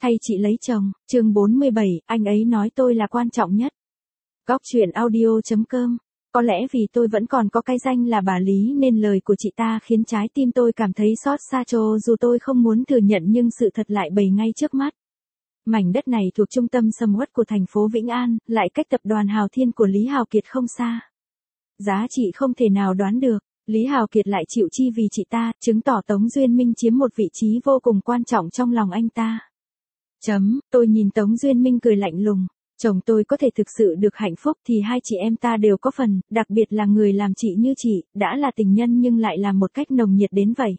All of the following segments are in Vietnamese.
Thay chị lấy chồng, chương 47, anh ấy nói tôi là quan trọng nhất. Góc chuyện audio.com. Có lẽ vì tôi vẫn còn có cái danh là bà Lý nên lời của chị ta khiến trái tim tôi cảm thấy xót xa cho dù tôi không muốn thừa nhận nhưng sự thật lại bày ngay trước mắt. Mảnh đất này thuộc trung tâm sầm uất của thành phố Vĩnh An, lại cách tập đoàn Hào Thiên của Lý Hào Kiệt không xa. Giá trị không thể nào đoán được, Lý Hào Kiệt lại chịu chi vì chị ta, chứng tỏ Tống Duyên Minh chiếm một vị trí vô cùng quan trọng trong lòng anh ta. Tôi nhìn Tống Duyên Minh cười lạnh lùng. Chồng tôi có thể thực sự được hạnh phúc thì hai chị em ta đều có phần, đặc biệt là người làm chị như chị, đã là tình nhân nhưng lại làm một cách nồng nhiệt đến vậy.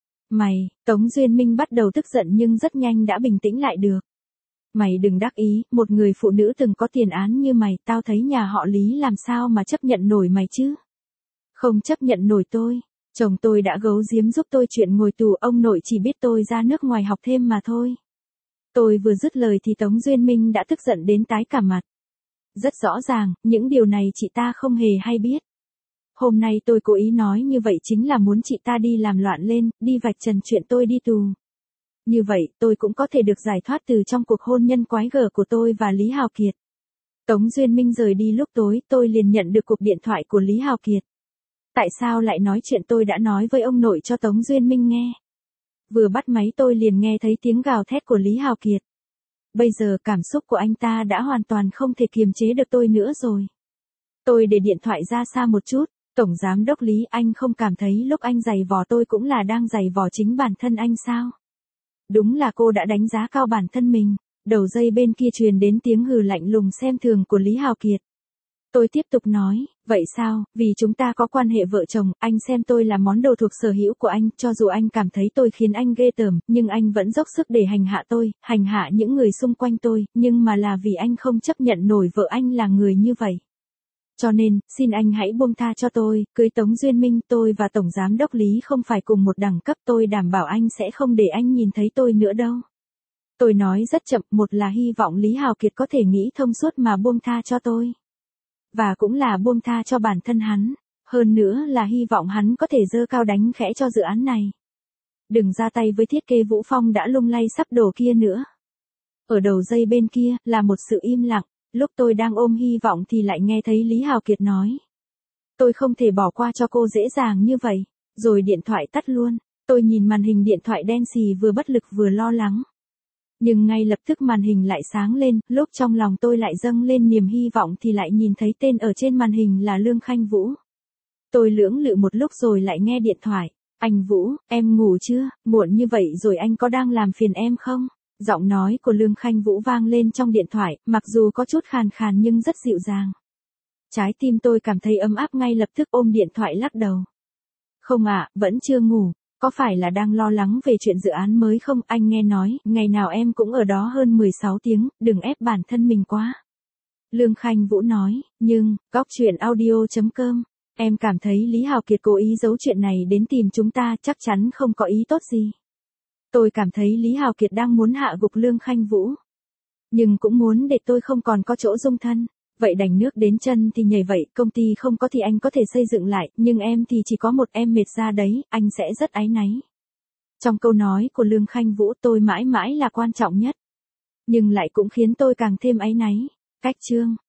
Tống Duyên Minh bắt đầu tức giận nhưng rất nhanh đã bình tĩnh lại được. Mày đừng đắc ý, một người phụ nữ từng có tiền án như mày, tao thấy nhà họ Lý làm sao mà chấp nhận nổi mày chứ? Không chấp nhận nổi tôi. Chồng tôi đã giấu giếm giúp tôi chuyện ngồi tù, ông nội chỉ biết tôi ra nước ngoài học thêm mà thôi. Tôi vừa dứt lời thì Tống Duyên Minh đã tức giận đến tái cả mặt. Rất rõ ràng, những điều này chị ta không hề hay biết. Hôm nay tôi cố ý nói như vậy chính là muốn chị ta đi làm loạn lên, đi vạch trần chuyện tôi đi tù. Như vậy, tôi cũng có thể được giải thoát từ trong cuộc hôn nhân quái gở của tôi và Lý Hào Kiệt. Tống Duyên Minh rời đi lúc tối, tôi liền nhận được cuộc điện thoại của Lý Hào Kiệt. Tại sao lại nói chuyện tôi đã nói với ông nội cho Tống Duyên Minh nghe? Vừa bắt máy tôi liền nghe thấy tiếng gào thét của Lý Hào Kiệt. Bây giờ cảm xúc của anh ta đã hoàn toàn không thể kiềm chế được tôi nữa rồi. Tôi để điện thoại ra xa một chút. Tổng giám đốc Lý, anh không cảm thấy lúc anh giày vò tôi cũng là đang giày vò chính bản thân anh sao? Đúng là cô đã đánh giá cao bản thân mình. Đầu dây bên kia truyền đến tiếng hừ lạnh lùng xem thường của Lý Hào Kiệt. Tôi tiếp tục nói, vậy sao, vì chúng ta có quan hệ vợ chồng, anh xem tôi là món đồ thuộc sở hữu của anh, cho dù anh cảm thấy tôi khiến anh ghê tởm, nhưng anh vẫn dốc sức để hành hạ tôi, hành hạ những người xung quanh tôi, nhưng mà là vì anh không chấp nhận nổi vợ anh là người như vậy. Cho nên, xin anh hãy buông tha cho tôi, cưới Tống Duyên Minh, tôi và Tổng Giám đốc Lý không phải cùng một đẳng cấp, tôi đảm bảo anh sẽ không để anh nhìn thấy tôi nữa đâu. Tôi nói rất chậm, một là hy vọng Lý Hào Kiệt có thể nghĩ thông suốt mà buông tha cho tôi. Và cũng là buông tha cho bản thân hắn, hơn nữa là hy vọng hắn có thể giơ cao đánh khẽ cho dự án này. Đừng ra tay với thiết kế Vũ Phong đã lung lay sắp đổ kia nữa. Ở đầu dây bên kia, là một sự im lặng, lúc tôi đang ôm hy vọng thì lại nghe thấy Lý Hào Kiệt nói. Tôi không thể bỏ qua cho cô dễ dàng như vậy, rồi điện thoại tắt luôn. Tôi nhìn màn hình điện thoại đen xì vừa bất lực vừa lo lắng. Nhưng ngay lập tức màn hình lại sáng lên, lúc trong lòng tôi lại dâng lên niềm hy vọng thì lại nhìn thấy tên ở trên màn hình là Lương Khanh Vũ. Tôi lưỡng lự một lúc rồi lại nghe điện thoại. Anh Vũ, em ngủ chưa, muộn như vậy rồi anh có đang làm phiền em không? Giọng nói của Lương Khanh Vũ vang lên trong điện thoại, mặc dù có chút khàn khàn nhưng rất dịu dàng. Trái tim tôi cảm thấy ấm áp ngay lập tức ôm điện thoại lắc đầu. Không ạ, vẫn chưa ngủ. Có phải là đang lo lắng về chuyện dự án mới không? Anh nghe nói, ngày nào em cũng ở đó hơn 16 tiếng, đừng ép bản thân mình quá. Lương Khanh Vũ nói, nhưng, góc chuyện audio.com, em cảm thấy Lý Hào Kiệt cố ý giấu chuyện này đến tìm chúng ta, chắc chắn không có ý tốt gì. Tôi cảm thấy Lý Hào Kiệt đang muốn hạ gục Lương Khanh Vũ. Nhưng cũng muốn để tôi không còn có chỗ dung thân. Vậy đành nước đến chân thì nhảy vậy, công ty không có thì anh có thể xây dựng lại, nhưng em thì chỉ có một em mệt ra đấy, anh sẽ rất áy náy. Trong câu nói của Lương Khanh Vũ tôi mãi mãi là quan trọng nhất. Nhưng lại cũng khiến tôi càng thêm áy náy. Cách chương.